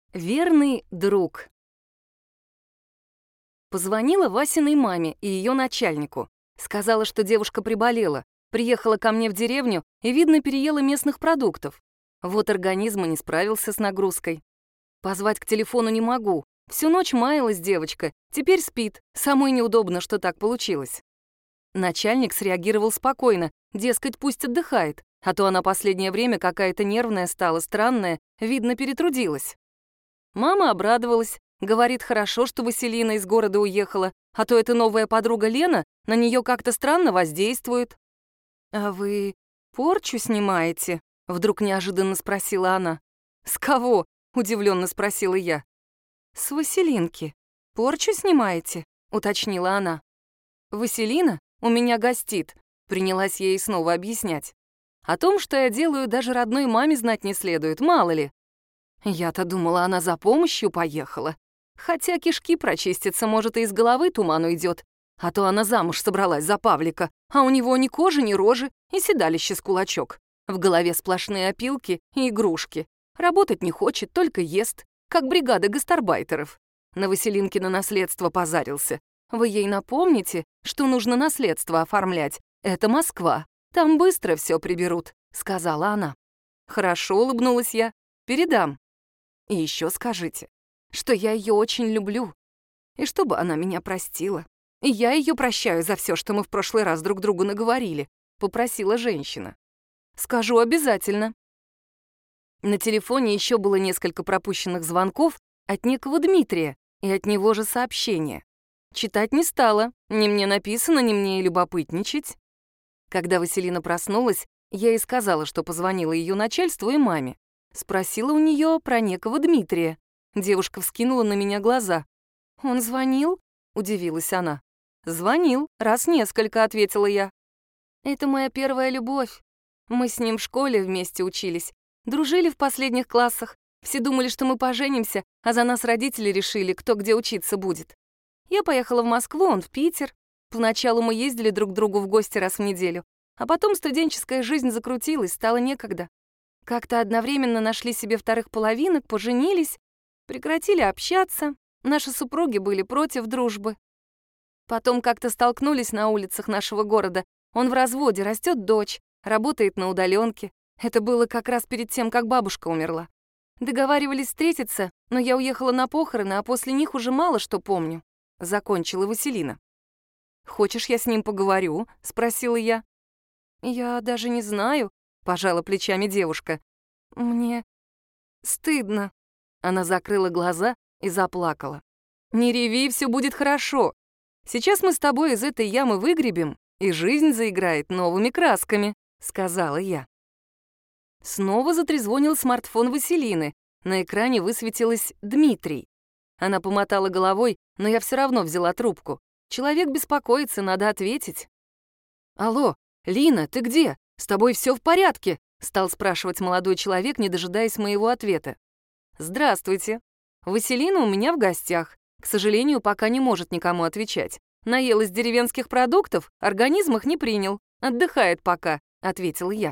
Верный друг. Позвонила Васиной маме и ее начальнику. Сказала, что девушка приболела, приехала ко мне в деревню и, видно, переела местных продуктов. Вот организм и не справился с нагрузкой. Позвать к телефону не могу. Всю ночь маялась девочка, теперь спит. Самой неудобно, что так получилось. Начальник среагировал спокойно, дескать, пусть отдыхает, а то она последнее время какая-то нервная стала, странная, видно, перетрудилась. Мама обрадовалась, говорит, хорошо, что Василина из города уехала, а то эта новая подруга Лена на нее как-то странно воздействует. «А вы порчу снимаете?» — вдруг неожиданно спросила она. «С кого?» — удивленно спросила я. «С Василинки. Порчу снимаете?» — уточнила она. «Василина у меня гостит», — принялась ей снова объяснять. «О том, что я делаю, даже родной маме знать не следует, мало ли». Я-то думала, она за помощью поехала. Хотя кишки прочистятся, может, и из головы туман уйдет. А то она замуж собралась за Павлика, а у него ни кожи, ни рожи, и седалище с кулачок. В голове сплошные опилки и игрушки. Работать не хочет, только ест, как бригада гастарбайтеров. На Василинкино наследство позарился. Вы ей напомните, что нужно наследство оформлять. Это Москва. Там быстро все приберут, сказала она. Хорошо, улыбнулась я. Передам. И еще скажите, что я ее очень люблю, и чтобы она меня простила. И я ее прощаю за все, что мы в прошлый раз друг другу наговорили, попросила женщина. Скажу обязательно. На телефоне еще было несколько пропущенных звонков от некого Дмитрия и от него же сообщение. Читать не стала, ни мне написано, ни мне и любопытничать. Когда Василина проснулась, я ей сказала, что позвонила ее начальству и маме. Спросила у нее про некого Дмитрия. Девушка вскинула на меня глаза. «Он звонил?» — удивилась она. «Звонил, раз несколько», — ответила я. «Это моя первая любовь. Мы с ним в школе вместе учились, дружили в последних классах. Все думали, что мы поженимся, а за нас родители решили, кто где учиться будет. Я поехала в Москву, он в Питер. Поначалу мы ездили друг к другу в гости раз в неделю, а потом студенческая жизнь закрутилась, стало некогда. Как-то одновременно нашли себе вторых половинок, поженились, прекратили общаться, наши супруги были против дружбы. Потом как-то столкнулись на улицах нашего города. Он в разводе, растет дочь, работает на удаленке. Это было как раз перед тем, как бабушка умерла. Договаривались встретиться, но я уехала на похороны, а после них уже мало что помню. Закончила Василина. «Хочешь, я с ним поговорю?» — спросила я. «Я даже не знаю», — пожала плечами девушка. «Мне стыдно». Она закрыла глаза и заплакала. «Не реви, все будет хорошо. Сейчас мы с тобой из этой ямы выгребем, и жизнь заиграет новыми красками», — сказала я. Снова затрезвонил смартфон Василины. На экране высветилось «Дмитрий». Она помотала головой, но я все равно взяла трубку. Человек беспокоится, надо ответить. «Алло, Лина, ты где? С тобой все в порядке?» — стал спрашивать молодой человек, не дожидаясь моего ответа. «Здравствуйте. Василина у меня в гостях. К сожалению, пока не может никому отвечать. Наелась деревенских продуктов, организм их не принял. Отдыхает пока», — ответил я.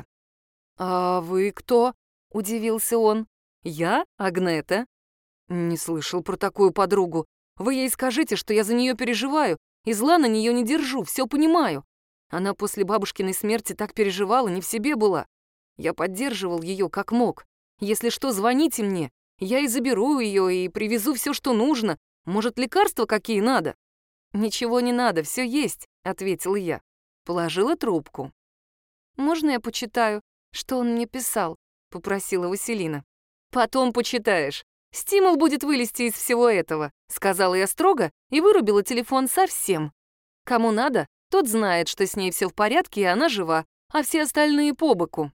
«А вы кто?» — удивился он. «Я Агнета». «Не слышал про такую подругу. Вы ей скажите, что я за нее переживаю, и зла на нее не держу, все понимаю. Она после бабушкиной смерти так переживала, не в себе была. Я поддерживал ее как мог. Если что, звоните мне. Я и заберу ее, и привезу все, что нужно. Может, лекарства какие надо?» «Ничего не надо, все есть», — ответила я. Положила трубку. «Можно я почитаю, что он мне писал?» — попросила Василина. «Потом почитаешь. Стимул будет вылезти из всего этого», — сказала я строго и вырубила телефон совсем. Кому надо, тот знает, что с ней все в порядке и она жива, а все остальные по боку.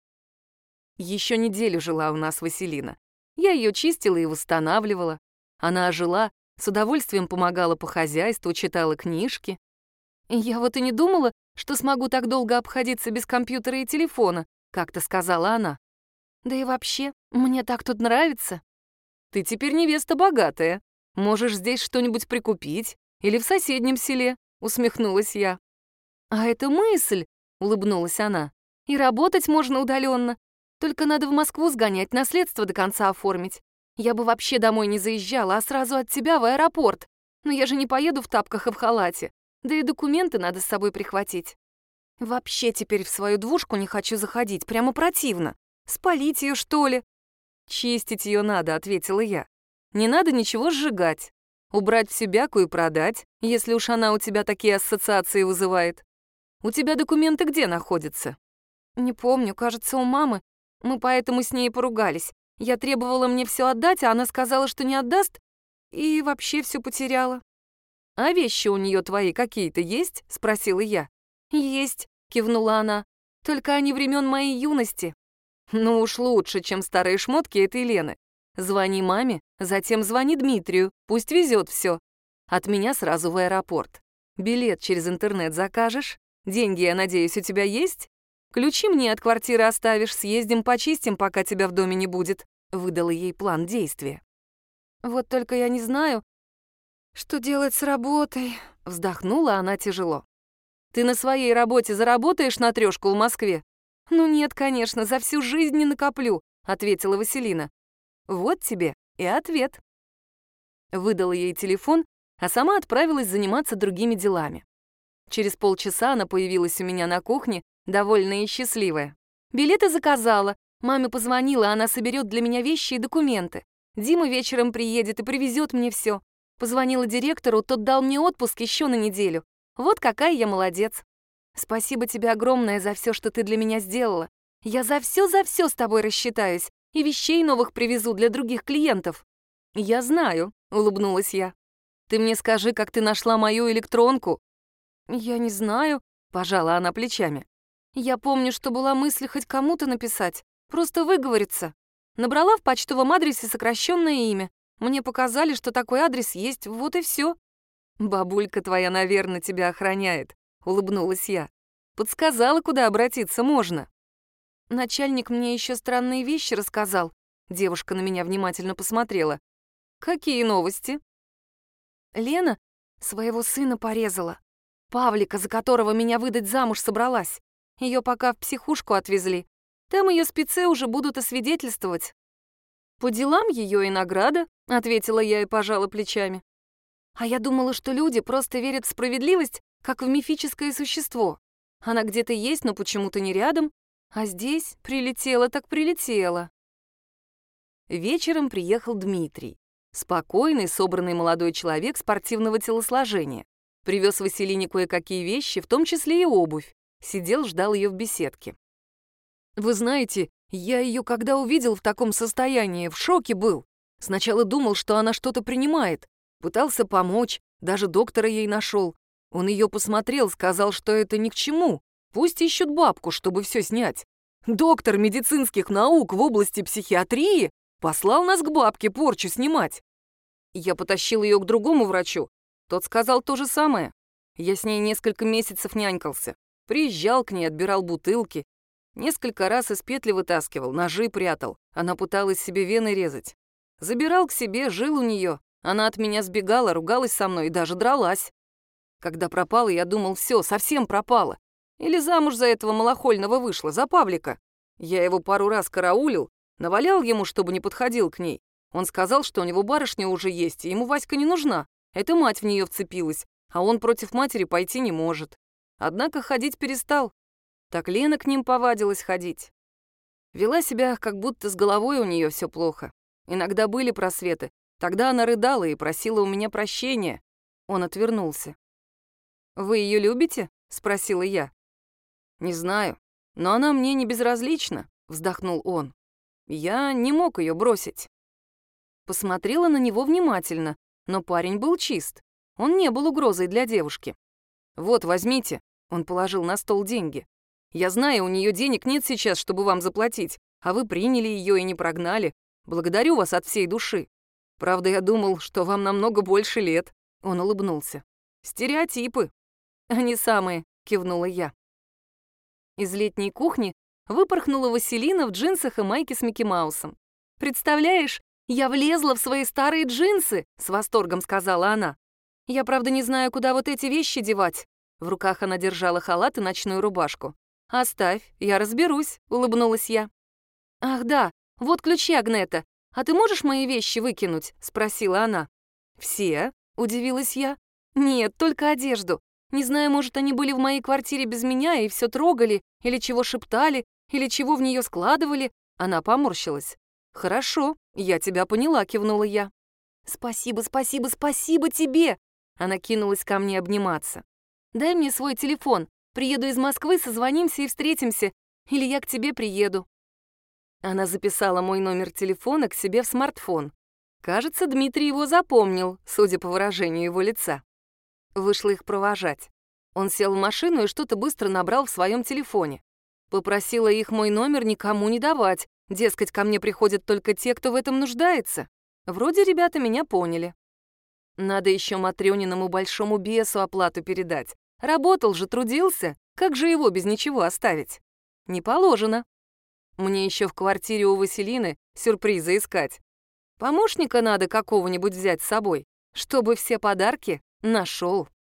Еще неделю жила у нас Василина. Я ее чистила и восстанавливала. Она ожила, с удовольствием помогала по хозяйству, читала книжки. «Я вот и не думала, что смогу так долго обходиться без компьютера и телефона», — как-то сказала она. «Да и вообще, мне так тут нравится». «Ты теперь невеста богатая. Можешь здесь что-нибудь прикупить или в соседнем селе», — усмехнулась я. «А это мысль», — улыбнулась она. «И работать можно удаленно. Только надо в Москву сгонять, наследство до конца оформить. Я бы вообще домой не заезжала, а сразу от тебя в аэропорт. Но я же не поеду в тапках и в халате. Да и документы надо с собой прихватить. Вообще теперь в свою двушку не хочу заходить, прямо противно. Спалить ее, что ли? Чистить ее надо, ответила я. Не надо ничего сжигать. Убрать всю бяку и продать, если уж она у тебя такие ассоциации вызывает. У тебя документы где находятся? Не помню, кажется, у мамы. Мы поэтому с ней и поругались. Я требовала мне все отдать, а она сказала, что не отдаст, и вообще все потеряла. «А вещи у нее твои какие-то есть?» — спросила я. «Есть», — кивнула она. «Только они времен моей юности». «Ну уж лучше, чем старые шмотки этой Лены. Звони маме, затем звони Дмитрию, пусть везет все. От меня сразу в аэропорт. Билет через интернет закажешь? Деньги, я надеюсь, у тебя есть? Ключи мне от квартиры оставишь, съездим почистим, пока тебя в доме не будет», — выдала ей план действия. «Вот только я не знаю, что делать с работой», — вздохнула она тяжело. «Ты на своей работе заработаешь на 3 в Москве?» «Ну нет, конечно, за всю жизнь не накоплю», — ответила Василина. «Вот тебе и ответ». Выдала ей телефон, а сама отправилась заниматься другими делами. Через полчаса она появилась у меня на кухне, довольная и счастливая. «Билеты заказала. Маме позвонила, она соберет для меня вещи и документы. Дима вечером приедет и привезет мне все. Позвонила директору, тот дал мне отпуск еще на неделю. Вот какая я молодец. Спасибо тебе огромное за все, что ты для меня сделала. Я за все с тобой рассчитаюсь и вещей новых привезу для других клиентов». «Я знаю», — улыбнулась я. «Ты мне скажи, как ты нашла мою электронку?» «Я не знаю», — пожала она плечами. «Я помню, что была мысль хоть кому-то написать, просто выговориться. Набрала в почтовом адресе сокращенное имя. Мне показали, что такой адрес есть, вот и все». «Бабулька твоя, наверное, тебя охраняет», — улыбнулась я. «Подсказала, куда обратиться можно». «Начальник мне еще странные вещи рассказал». Девушка на меня внимательно посмотрела. «Какие новости?» «Лена своего сына порезала. Павлика, за которого меня выдать замуж собралась. Ее пока в психушку отвезли. Там ее спецы уже будут освидетельствовать». «По делам ее и награда», — ответила я и пожала плечами. «А я думала, что люди просто верят в справедливость, как в мифическое существо. Она где-то есть, но почему-то не рядом, а здесь прилетела так прилетела». Вечером приехал Дмитрий. Спокойный, собранный молодой человек спортивного телосложения. Привез Василине кое-какие вещи, в том числе и обувь. Сидел, ждал ее в беседке. «Вы знаете, я ее когда увидел в таком состоянии, в шоке был. Сначала думал, что она что-то принимает. Пытался помочь, даже доктора ей нашел. Он ее посмотрел, сказал, что это ни к чему. Пусть ищут бабку, чтобы все снять. Доктор медицинских наук в области психиатрии послал нас к бабке порчу снимать. Я потащил ее к другому врачу. Тот сказал то же самое. Я с ней несколько месяцев нянькался. Приезжал к ней, отбирал бутылки. Несколько раз из петли вытаскивал, ножи прятал. Она пыталась себе вены резать. Забирал к себе, жил у нее. Она от меня сбегала, ругалась со мной и даже дралась. Когда пропала, я думал, все, совсем пропала. Или замуж за этого малохольного вышла, за Павлика. Я его пару раз караулил, навалял ему, чтобы не подходил к ней. Он сказал, что у него барышня уже есть, и ему Васька не нужна. Эта мать в нее вцепилась, а он против матери пойти не может. Однако ходить перестал. Так Лена к ним повадилась ходить. Вела себя, как будто с головой у нее все плохо. Иногда были просветы. Тогда она рыдала и просила у меня прощения. Он отвернулся. «Вы ее любите?» — спросила я. «Не знаю, но она мне не безразлична», — вздохнул он. «Я не мог ее бросить». Посмотрела на него внимательно, но парень был чист. Он не был угрозой для девушки. «Вот, возьмите», — он положил на стол деньги. «Я знаю, у нее денег нет сейчас, чтобы вам заплатить, а вы приняли ее и не прогнали. Благодарю вас от всей души. Правда, я думал, что вам намного больше лет», — он улыбнулся. «Стереотипы». «Они самые», — кивнула я. Из летней кухни выпорхнула Василина в джинсах и майке с Микки Маусом. «Представляешь, я влезла в свои старые джинсы», — с восторгом сказала она. «Я, правда, не знаю, куда вот эти вещи девать». В руках она держала халат и ночную рубашку. «Оставь, я разберусь», — улыбнулась я. «Ах да, вот ключи Агнета. «А ты можешь мои вещи выкинуть?» — спросила она. «Все?» — удивилась я. «Нет, только одежду. Не знаю, может, они были в моей квартире без меня и все трогали, или чего шептали, или чего в нее складывали». Она поморщилась. «Хорошо, я тебя поняла», — кивнула я. «Спасибо, спасибо, спасибо тебе!» Она кинулась ко мне обниматься. «Дай мне свой телефон. Приеду из Москвы, созвонимся и встретимся. Или я к тебе приеду». Она записала мой номер телефона к себе в смартфон. Кажется, Дмитрий его запомнил, судя по выражению его лица. Вышла их провожать. Он сел в машину и что-то быстро набрал в своем телефоне. Попросила их мой номер никому не давать, дескать, ко мне приходят только те, кто в этом нуждается. Вроде ребята меня поняли. Надо еще Матрёниному большому бесу оплату передать. Работал же, трудился, как же его без ничего оставить? Не положено. Мне еще в квартире у Василины сюрпризы искать. Помощника надо какого-нибудь взять с собой, чтобы все подарки нашел.